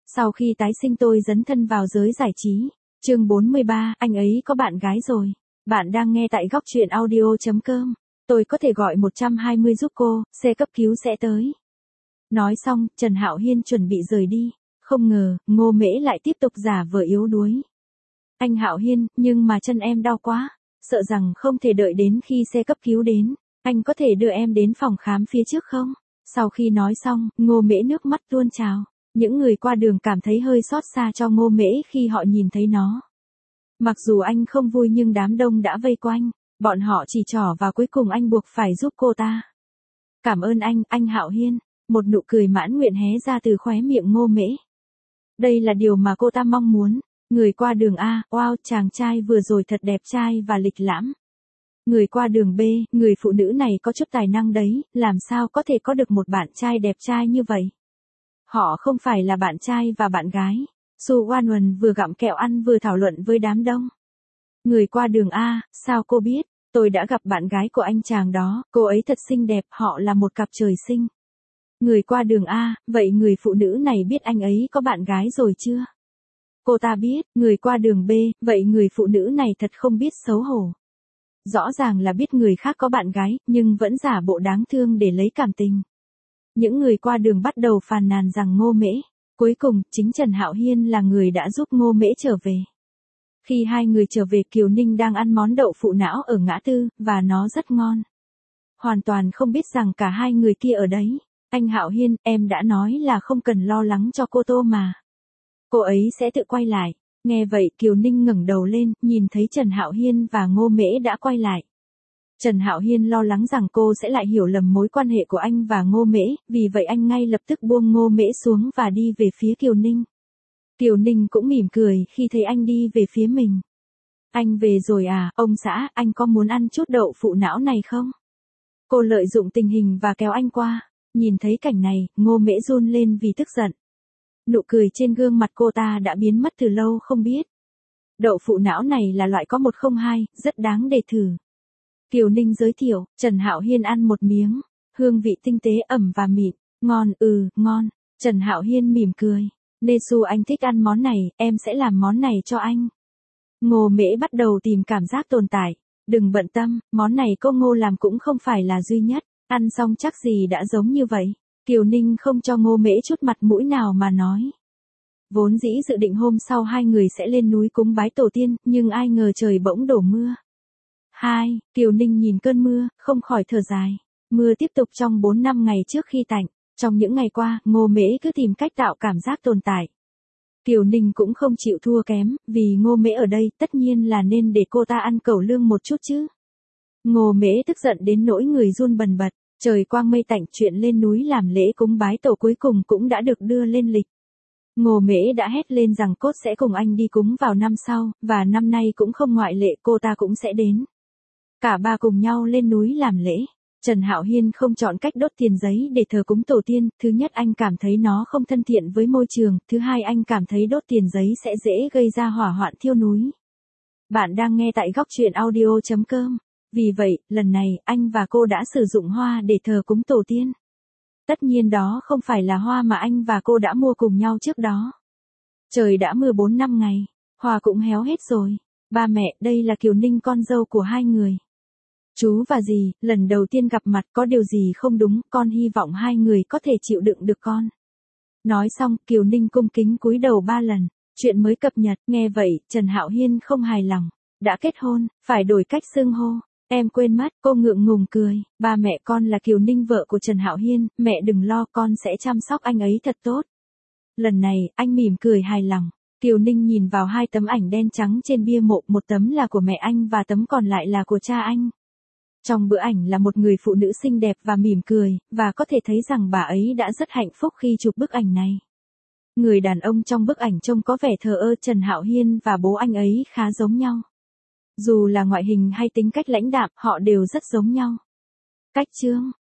Sau khi tái sinh tôi dấn thân vào giới giải trí. Chương 43, anh ấy có bạn gái rồi. Bạn đang nghe tại góc truyện audio.com. Tôi có thể gọi 120 giúp cô, xe cấp cứu sẽ tới. Nói xong, Trần Hạo Hiên chuẩn bị rời đi. Không ngờ, Ngô Mễ lại tiếp tục giả vờ yếu đuối. Anh Hạo Hiên, nhưng mà chân em đau quá. Sợ rằng không thể đợi đến khi xe cấp cứu đến. Anh có thể đưa em đến phòng khám phía trước không? Sau khi nói xong, Ngô Mễ nước mắt tuôn trào. Những người qua đường cảm thấy hơi xót xa cho Ngô Mễ khi họ nhìn thấy nó. Mặc dù anh không vui nhưng đám đông đã vây quanh. Bọn họ chỉ trỏ và cuối cùng anh buộc phải giúp cô ta. Cảm ơn anh Hạo Hiên. Một nụ cười mãn nguyện hé ra từ khóe miệng Ngô Mễ. Đây là điều mà cô ta mong muốn. Người qua đường A, wow, chàng trai vừa rồi thật đẹp trai và lịch lãm. Người qua đường B, người phụ nữ này có chút tài năng đấy, làm sao có thể có được một bạn trai đẹp trai như vậy. Họ không phải là bạn trai và bạn gái. Su Wanwon vừa gặm kẹo ăn vừa thảo luận với đám đông. Người qua đường A, sao cô biết? Tôi đã gặp bạn gái của anh chàng đó, cô ấy thật xinh đẹp, họ là một cặp trời sinh. Người qua đường A, vậy người phụ nữ này biết anh ấy có bạn gái rồi chưa? Cô ta biết. Người qua đường B, vậy người phụ nữ này thật không biết xấu hổ. Rõ ràng là biết người khác có bạn gái, nhưng vẫn giả bộ đáng thương để lấy cảm tình. Những người qua đường bắt đầu phàn nàn rằng Ngô Mễ. Cuối cùng, chính Trần Hạo Hiên là người đã giúp Ngô Mễ trở về. Khi hai người trở về, Kiều Ninh đang ăn món đậu phụ não ở ngã tư, và nó rất ngon. Hoàn toàn không biết rằng cả hai người kia ở đấy. Anh Hạo Hiên, em đã nói là không cần lo lắng cho cô Tô mà. Cô ấy sẽ tự quay lại. Nghe vậy, Kiều Ninh ngẩng đầu lên, nhìn thấy Trần Hạo Hiên và Ngô Mễ đã quay lại. Trần Hạo Hiên lo lắng rằng cô sẽ lại hiểu lầm mối quan hệ của anh và Ngô Mễ, vì vậy anh ngay lập tức buông Ngô Mễ xuống và đi về phía Kiều Ninh. Kiều Ninh cũng mỉm cười khi thấy anh đi về phía mình. Anh về rồi à, ông xã, anh có muốn ăn chút đậu phụ não này không? Cô lợi dụng tình hình và kéo anh qua. Nhìn thấy cảnh này, Ngô Mễ run lên vì tức giận. Nụ cười trên gương mặt cô ta đã biến mất từ lâu không biết. Đậu phụ não này là loại có 102, rất đáng để thử. Kiều Ninh giới thiệu, Trần Hạo Hiên ăn một miếng, hương vị tinh tế ẩm và mịn, ngon, ngon. Trần Hạo Hiên mỉm cười, Nesu anh thích ăn món này, em sẽ làm món này cho anh. Ngô Mễ bắt đầu tìm cảm giác tồn tại, đừng bận tâm, món này cô Ngô làm cũng không phải là duy nhất, ăn xong chắc gì đã giống như vậy. Kiều Ninh không cho Ngô Mễ chút mặt mũi nào mà nói. Vốn dĩ dự định hôm sau hai người sẽ lên núi cúng bái tổ tiên, nhưng ai ngờ trời bỗng đổ mưa. Kiều Ninh nhìn cơn mưa, không khỏi thở dài. Mưa tiếp tục trong 4-5 ngày trước khi tạnh. Trong những ngày qua, Ngô Mễ cứ tìm cách tạo cảm giác tồn tại. Kiều Ninh cũng không chịu thua kém, vì Ngô Mễ ở đây tất nhiên là nên để cô ta ăn cẩu lương một chút chứ. Ngô Mễ tức giận đến nỗi người run bần bật. Trời quang mây tạnh, chuyện lên núi làm lễ cúng bái tổ cuối cùng cũng đã được đưa lên lịch. Ngô Mễ đã hét lên rằng cốt sẽ cùng anh đi cúng vào năm sau, và năm nay cũng không ngoại lệ, cô ta cũng sẽ đến. Cả ba cùng nhau lên núi làm lễ. Trần Hạo Hiên không chọn cách đốt tiền giấy để thờ cúng tổ tiên, thứ nhất anh cảm thấy nó không thân thiện với môi trường, thứ hai anh cảm thấy đốt tiền giấy sẽ dễ gây ra hỏa hoạn thiêu núi. Bạn đang nghe tại góc truyện audio.com. Vì vậy, lần này, anh và cô đã sử dụng hoa để thờ cúng tổ tiên. Tất nhiên đó không phải là hoa mà anh và cô đã mua cùng nhau trước đó. Trời đã mưa 4-5 ngày, hoa cũng héo hết rồi. Ba mẹ, đây là Kiều Ninh con dâu của hai người. Chú và dì, lần đầu tiên gặp mặt có điều gì không đúng, con hy vọng hai người có thể chịu đựng được con. Nói xong, Kiều Ninh cung kính cúi đầu 3 lần. Chuyện mới cập nhật, nghe vậy, Trần Hạo Hiên không hài lòng. Đã kết hôn, phải đổi cách xưng hô. Em quên mất, cô ngượng ngùng cười. Ba mẹ con là Kiều Ninh vợ của Trần Hạo Hiên, mẹ đừng lo, con sẽ chăm sóc anh ấy thật tốt. Lần này, anh mỉm cười hài lòng. Kiều Ninh nhìn vào 2 tấm ảnh đen trắng trên bia mộ, một tấm là của mẹ anh và tấm còn lại là của cha anh. Trong bức ảnh là một người phụ nữ xinh đẹp và mỉm cười, và có thể thấy rằng bà ấy đã rất hạnh phúc khi chụp bức ảnh này. Người đàn ông trong bức ảnh trông có vẻ thờ ơ, Trần Hạo Hiên và bố anh ấy khá giống nhau. Dù là ngoại hình hay tính cách lãnh đạm, họ đều rất giống nhau. Cách chương